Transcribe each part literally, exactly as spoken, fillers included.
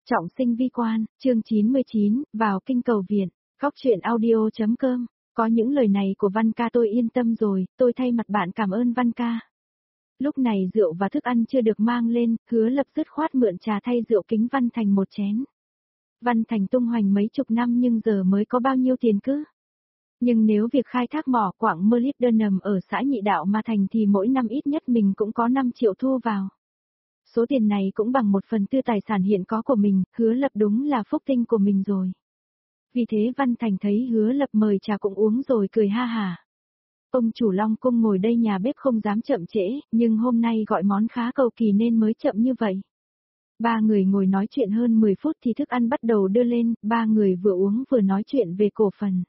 Trọng sinh vi quan, chương chín mươi chín, vào kinh cầu viện, góc truyện audio.com, có những lời này của Văn ca tôi yên tâm rồi, tôi thay mặt bạn cảm ơn Văn ca. Lúc này rượu và thức ăn chưa được mang lên, Hứa Lập dứt khoát mượn trà thay rượu kính Văn Thành một chén. Văn Thành tung hoành mấy chục năm nhưng giờ mới có bao nhiêu tiền cứ. Nhưng nếu việc khai thác mỏ quặng molybdenum ở xã Nhị Đạo mà thành thì mỗi năm ít nhất mình cũng có năm triệu thu vào. Số tiền này cũng bằng một phần tư tài sản hiện có của mình, Hứa Lập đúng là phúc tinh của mình rồi. Vì thế Văn Thành thấy Hứa Lập mời trà cũng uống rồi cười ha hả. Ông chủ Long Cung ngồi đây nhà bếp không dám chậm trễ, nhưng hôm nay gọi món khá cầu kỳ nên mới chậm như vậy. Ba người ngồi nói chuyện hơn mười phút thì thức ăn bắt đầu đưa lên, ba người vừa uống vừa nói chuyện về cổ phần.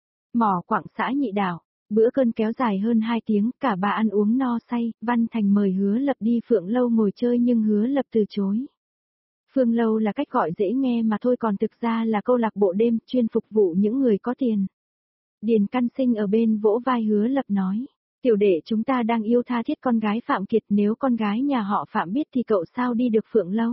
Mỏ quặng xã Nhị Đạo. Bữa cơm kéo dài hơn hai tiếng, cả ba ăn uống no say, Văn Thành mời Hứa Lập đi Phượng Lâu ngồi chơi nhưng Hứa Lập từ chối. Phượng Lâu là cách gọi dễ nghe mà thôi còn thực ra là câu lạc bộ đêm chuyên phục vụ những người có tiền. Điền Căn Sinh ở bên vỗ vai Hứa Lập nói, tiểu đệ chúng ta đang yêu tha thiết con gái Phạm Kiệt, nếu con gái nhà họ Phạm biết thì cậu sao đi được Phượng Lâu.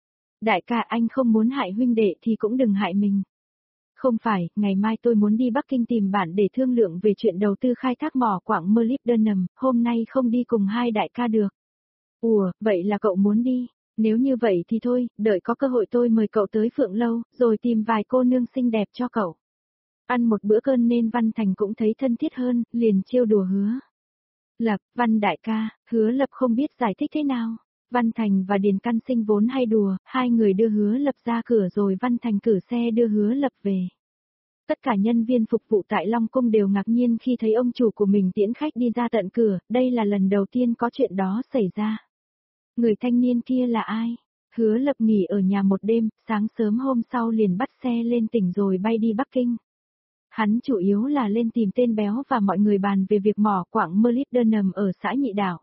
Đại ca anh không muốn hại huynh đệ thì cũng đừng hại mình. Không phải, ngày mai tôi muốn đi Bắc Kinh tìm bạn để thương lượng về chuyện đầu tư khai thác mỏ quặng molybdenum, hôm nay không đi cùng hai đại ca được. Ủa, vậy là cậu muốn đi, nếu như vậy thì thôi, đợi có cơ hội tôi mời cậu tới Phượng Lâu, rồi tìm vài cô nương xinh đẹp cho cậu. Ăn một bữa cơm nên Văn Thành cũng thấy thân thiết hơn, liền trêu đùa Hứa Lập, Văn đại ca, Hứa Lập không biết giải thích thế nào. Văn Thành và Điền Căn Sinh vốn hay đùa, hai người đưa Hứa Lập ra cửa rồi Văn Thành cử xe đưa Hứa Lập về. Tất cả nhân viên phục vụ tại Long Cung đều ngạc nhiên khi thấy ông chủ của mình tiễn khách đi ra tận cửa, đây là lần đầu tiên có chuyện đó xảy ra. Người thanh niên kia là ai? Hứa Lập nghỉ ở nhà một đêm, sáng sớm hôm sau liền bắt xe lên tỉnh rồi bay đi Bắc Kinh. Hắn chủ yếu là lên tìm tên béo và mọi người bàn về việc mỏ quặng molybdenum ở xã Nhị Đạo.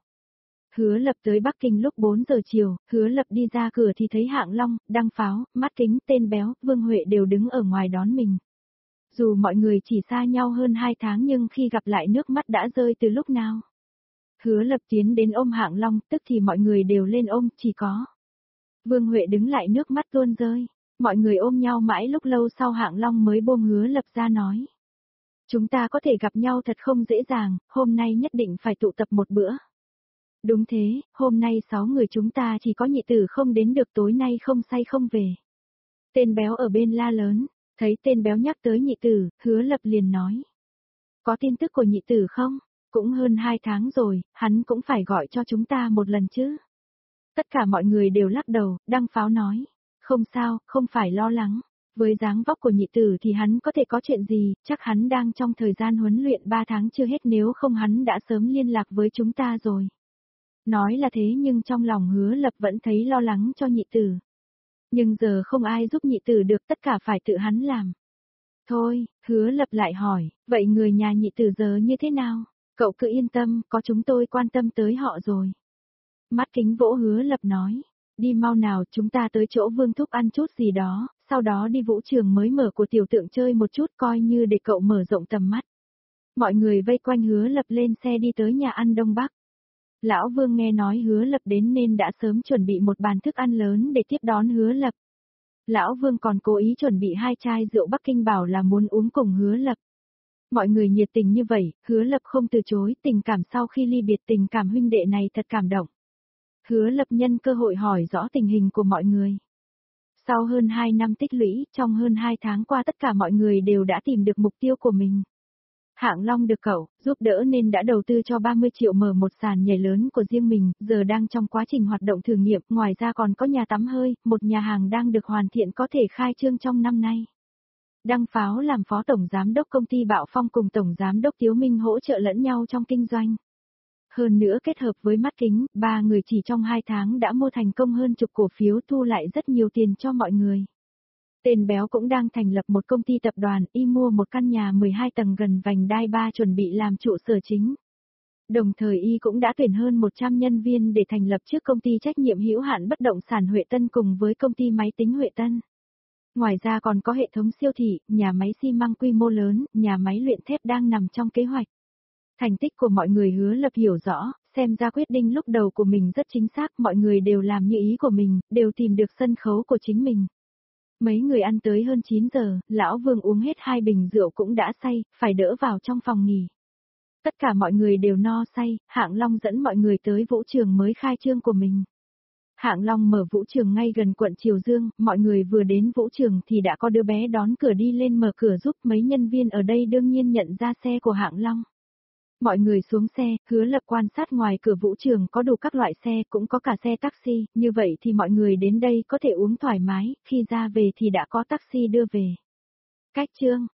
Hứa Lập tới Bắc Kinh lúc bốn giờ chiều, Hứa Lập đi ra cửa thì thấy Hạng Long, Đăng Pháo, Mắt Kính, tên béo, Vương Huệ đều đứng ở ngoài đón mình. Dù mọi người chỉ xa nhau hơn hai tháng nhưng khi gặp lại nước mắt đã rơi từ lúc nào. Hứa Lập tiến đến ôm Hạng Long, tức thì mọi người đều lên ôm, chỉ có Vương Huệ đứng lại nước mắt tuôn rơi. Mọi người ôm nhau mãi lúc lâu sau Hạng Long mới buông Hứa Lập ra nói. Chúng ta có thể gặp nhau thật không dễ dàng, hôm nay nhất định phải tụ tập một bữa. Đúng thế, hôm nay sáu người chúng ta chỉ có Nhị Tử không đến được, tối nay không say không về. Tên béo ở bên la lớn, thấy tên béo nhắc tới Nhị Tử, Hứa Lập liền nói. Có tin tức của Nhị Tử không? Cũng hơn hai tháng rồi, hắn cũng phải gọi cho chúng ta một lần chứ. Tất cả mọi người đều lắc đầu, Đăng Pháo nói. Không sao, không phải lo lắng. Với dáng vóc của Nhị Tử thì hắn có thể có chuyện gì, chắc hắn đang trong thời gian huấn luyện ba tháng chưa hết, nếu không hắn đã sớm liên lạc với chúng ta rồi. Nói là thế nhưng trong lòng Hứa Lập vẫn thấy lo lắng cho Nhị Tử. Nhưng giờ không ai giúp Nhị Tử được, tất cả phải tự hắn làm. Thôi, Hứa Lập lại hỏi, vậy người nhà Nhị Tử giờ như thế nào? Cậu cứ yên tâm, có chúng tôi quan tâm tới họ rồi. Mắt Kính vỗ Hứa Lập nói, đi mau nào, chúng ta tới chỗ Vương Thúc ăn chút gì đó, sau đó đi vũ trường mới mở của Tiểu Tượng chơi một chút coi như để cậu mở rộng tầm mắt. Mọi người vây quanh Hứa Lập lên xe đi tới nhà ăn Đông Bắc. Lão Vương nghe nói Hứa Lập đến nên đã sớm chuẩn bị một bàn thức ăn lớn để tiếp đón Hứa Lập. Lão Vương còn cố ý chuẩn bị hai chai rượu Bắc Kinh bảo là muốn uống cùng Hứa Lập. Mọi người nhiệt tình như vậy, Hứa Lập không từ chối, tình cảm sau khi ly biệt, tình cảm huynh đệ này thật cảm động. Hứa Lập nhân cơ hội hỏi rõ tình hình của mọi người. Sau hơn hai năm tích lũy, trong hơn hai tháng qua tất cả mọi người đều đã tìm được mục tiêu của mình. Hạng Long được cậu giúp đỡ nên đã đầu tư cho ba mươi triệu mở một sàn nhảy lớn của riêng mình, giờ đang trong quá trình hoạt động thử nghiệm, ngoài ra còn có nhà tắm hơi, một nhà hàng đang được hoàn thiện có thể khai trương trong năm nay. Đăng Pháo làm phó tổng giám đốc công ty Bạo Phong cùng tổng giám đốc Tiếu Minh hỗ trợ lẫn nhau trong kinh doanh. Hơn nữa kết hợp với Mắt Kính, ba người chỉ trong hai tháng đã mua thành công hơn chục cổ phiếu, thu lại rất nhiều tiền cho mọi người. Tên béo cũng đang thành lập một công ty tập đoàn, y mua một căn nhà mười hai tầng gần vành đai ba chuẩn bị làm trụ sở chính. Đồng thời y cũng đã tuyển hơn một trăm nhân viên để thành lập trước công ty trách nhiệm hữu hạn bất động sản Huệ Tân cùng với công ty máy tính Huệ Tân. Ngoài ra còn có hệ thống siêu thị, nhà máy xi măng quy mô lớn, nhà máy luyện thép đang nằm trong kế hoạch. Thành tích của mọi người Hứa Lập hiểu rõ, xem ra quyết định lúc đầu của mình rất chính xác, mọi người đều làm như ý của mình, đều tìm được sân khấu của chính mình. Mấy người ăn tới hơn chín giờ, lão Vương uống hết hai bình rượu cũng đã say, phải đỡ vào trong phòng nghỉ. Tất cả mọi người đều no say, Hạng Long dẫn mọi người tới vũ trường mới khai trương của mình. Hạng Long mở vũ trường ngay gần quận Triều Dương, mọi người vừa đến vũ trường thì đã có đứa bé đón cửa đi lên mở cửa giúp, mấy nhân viên ở đây đương nhiên nhận ra xe của Hạng Long. Mọi người xuống xe, Hứa Lập quan sát ngoài cửa vũ trường có đủ các loại xe, cũng có cả xe taxi, như vậy thì mọi người đến đây có thể uống thoải mái, khi ra về thì đã có taxi đưa về. Cách chương